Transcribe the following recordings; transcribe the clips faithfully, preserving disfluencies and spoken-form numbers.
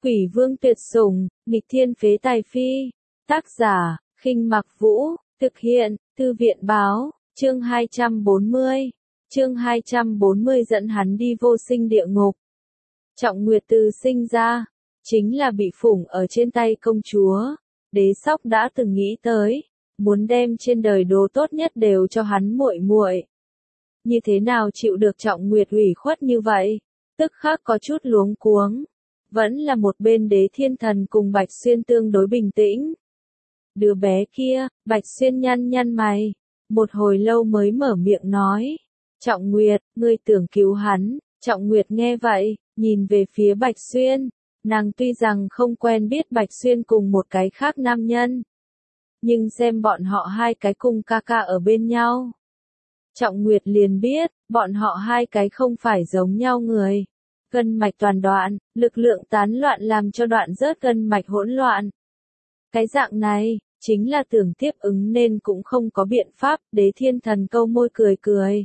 Quỷ vương tuyệt sủng, nghịch thiên phế tài phi. Tác giả, Khinh Mặc Vũ, thực hiện, Thư viện báo, chương hai trăm bốn mươi. Chương hai trăm bốn mươi dẫn hắn đi vô sinh địa ngục. Trọng Nguyệt từ sinh ra, chính là bị phủng ở trên tay công chúa. Đế Sóc đã từng nghĩ tới, muốn đem trên đời đồ tốt nhất đều cho hắn muội muội. Như thế nào chịu được Trọng Nguyệt ủy khuất như vậy? Tức khắc có chút luống cuống. Vẫn là một bên Đế Thiên Thần cùng Bạch Xuyên tương đối bình tĩnh. Đứa bé kia, Bạch Xuyên nhăn nhăn mày, một hồi lâu mới mở miệng nói. Trọng Nguyệt, ngươi tưởng cứu hắn. Trọng Nguyệt nghe vậy, nhìn về phía Bạch Xuyên. Nàng tuy rằng không quen biết Bạch Xuyên cùng một cái khác nam nhân, nhưng xem bọn họ hai cái cùng ca ca ở bên nhau. Trọng Nguyệt liền biết, bọn họ hai cái không phải giống nhau người. Gân mạch toàn đoạn, lực lượng tán loạn làm cho đoạn rớt gân mạch hỗn loạn. Cái dạng này, chính là tưởng tiếp ứng nên cũng không có biện pháp. Đế Thiên Thần câu môi cười cười.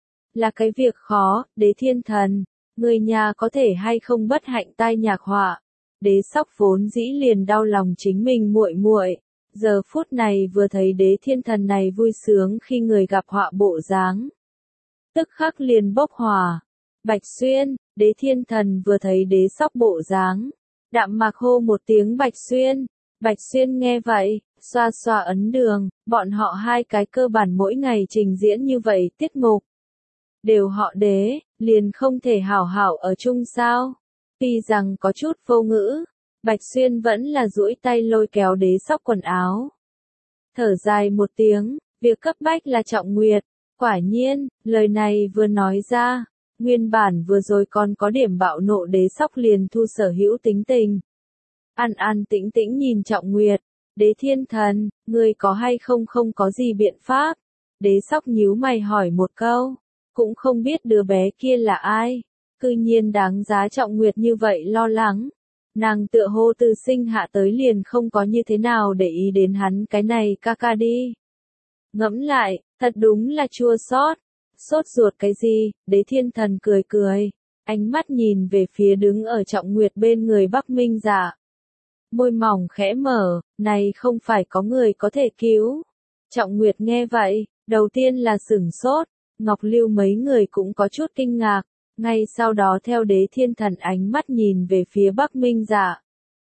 Là cái việc khó, Đế Thiên Thần, người nhà có thể hay không bất hạnh tai nhạc họa. Đế Sóc vốn dĩ liền đau lòng chính mình muội muội, giờ phút này vừa thấy Đế Thiên Thần này vui sướng khi người gặp họa bộ dáng, tức khắc liền bốc hỏa. Bạch Xuyên, Đế Thiên Thần vừa thấy Đế Sóc bộ dáng, đạm mạc hô một tiếng Bạch Xuyên. Bạch Xuyên nghe vậy, xoa xoa ấn đường, bọn họ hai cái cơ bản mỗi ngày trình diễn như vậy tiết mục. Đều họ Đế, liền không thể hảo hảo ở chung sao? Tuy rằng có chút vô ngữ, Bạch Xuyên vẫn là duỗi tay lôi kéo Đế Sóc quần áo. Thở dài một tiếng, việc cấp bách là Trọng Nguyệt. Quả nhiên, lời này vừa nói ra, nguyên bản vừa rồi còn có điểm bạo nộ Đế Sóc liền thu sở hữu tính tình. An an tĩnh tĩnh nhìn Trọng Nguyệt. Đế Thiên Thần, ngươi có hay không không có gì biện pháp? Đế Sóc nhíu mày hỏi một câu. Cũng không biết đứa bé kia là ai. Cư nhiên đáng giá Trọng Nguyệt như vậy lo lắng. Nàng tựa hồ từ sinh hạ tới liền không có như thế nào để ý đến hắn cái này ca ca đi. Ngẫm lại, thật đúng là chua xót. Sốt ruột cái gì? Đế Thiên Thần cười cười. Ánh mắt nhìn về phía đứng ở Trọng Nguyệt bên người Bắc Minh Dạ. Môi mỏng khẽ mở, này không phải có người có thể cứu. Trọng Nguyệt nghe vậy, đầu tiên là sửng sốt. Ngọc Lưu mấy người cũng có chút kinh ngạc, ngay sau đó theo Đế Thiên Thần ánh mắt nhìn về phía Bắc Minh Dạ.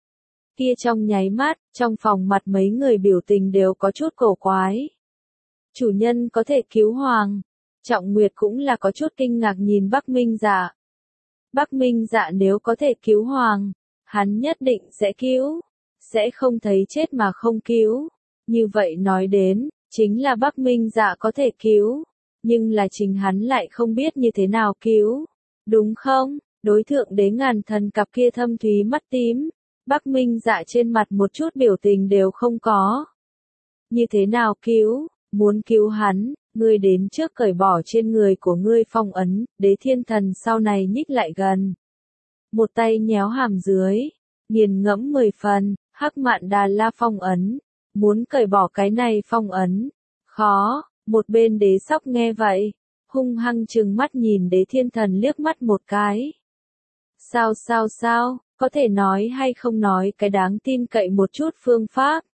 Kia trong nháy mắt, trong phòng mặt mấy người biểu tình đều có chút cổ quái. Chủ nhân có thể cứu hoàng. Trọng Nguyệt cũng là có chút kinh ngạc nhìn Bắc Minh Dạ. Bắc Minh Dạ nếu có thể cứu hoàng, hắn nhất định sẽ cứu, sẽ không thấy chết mà không cứu. Như vậy nói đến, chính là Bắc Minh Dạ có thể cứu. Nhưng là chính hắn lại không biết như thế nào cứu. Đúng không? Đối thượng Đế Ngàn Thần cặp kia thâm thúy mắt tím. Bắc Minh Dạ trên mặt một chút biểu tình đều không có. Như thế nào cứu? Muốn cứu hắn, ngươi đến trước cởi bỏ trên người của ngươi phong ấn. Đế Thiên Thần sau này nhích lại gần. Một tay nhéo hàm dưới. Nghiền ngẫm mười phần, Hắc Mạn Đà La phong ấn. Muốn cởi bỏ cái này phong ấn. Khó. Một bên Đế Sóc nghe vậy, hung hăng trừng mắt nhìn Đế Thiên Thần liếc mắt một cái. Sao sao sao, có thể nói hay không nói cái đáng tin cậy một chút phương pháp.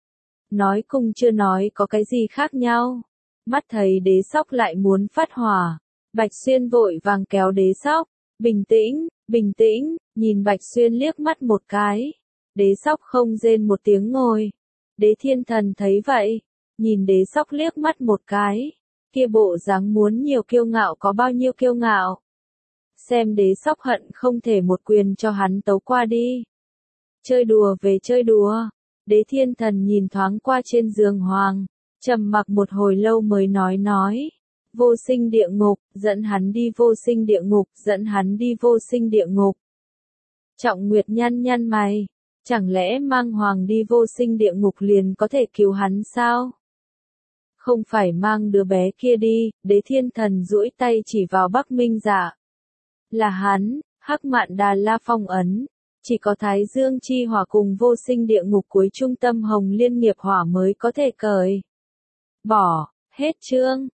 Nói cùng chưa nói có cái gì khác nhau. Mắt thấy Đế Sóc lại muốn phát hỏa. Bạch Xuyên vội vàng kéo Đế Sóc. Bình tĩnh, bình tĩnh, nhìn Bạch Xuyên liếc mắt một cái. Đế Sóc không rên một tiếng ngồi. Đế Thiên Thần thấy vậy. Nhìn Đế Sóc liếc mắt một cái, kia bộ dáng muốn nhiều kiêu ngạo có bao nhiêu kiêu ngạo. Xem Đế Sóc hận không thể một quyền cho hắn tấu qua đi. Chơi đùa về chơi đùa, Đế Thiên Thần nhìn thoáng qua trên giường hoàng, trầm mặc một hồi lâu mới nói nói. Vô sinh địa ngục, dẫn hắn đi vô sinh địa ngục, dẫn hắn đi vô sinh địa ngục. Trọng Nguyệt nhăn nhăn mày, chẳng lẽ mang hoàng đi vô sinh địa ngục liền có thể cứu hắn sao? Không phải mang đứa bé kia đi. Đế Thiên Thần duỗi tay chỉ vào Bắc Minh Dạ. Là hắn, Hắc Mạn Đà La phong ấn. Chỉ có Thái Dương chi hỏa cùng vô sinh địa ngục cuối trung tâm Hồng Liên nghiệp hỏa mới có thể cởi bỏ. Hết chương.